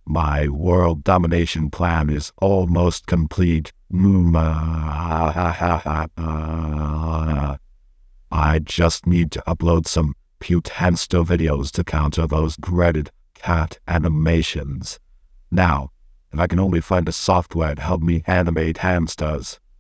My world domination plan is almost complete. I just need to upload some cute hamster videos to counter those dreaded cat animations. Now, if I can only find a software to help me animate hamsters.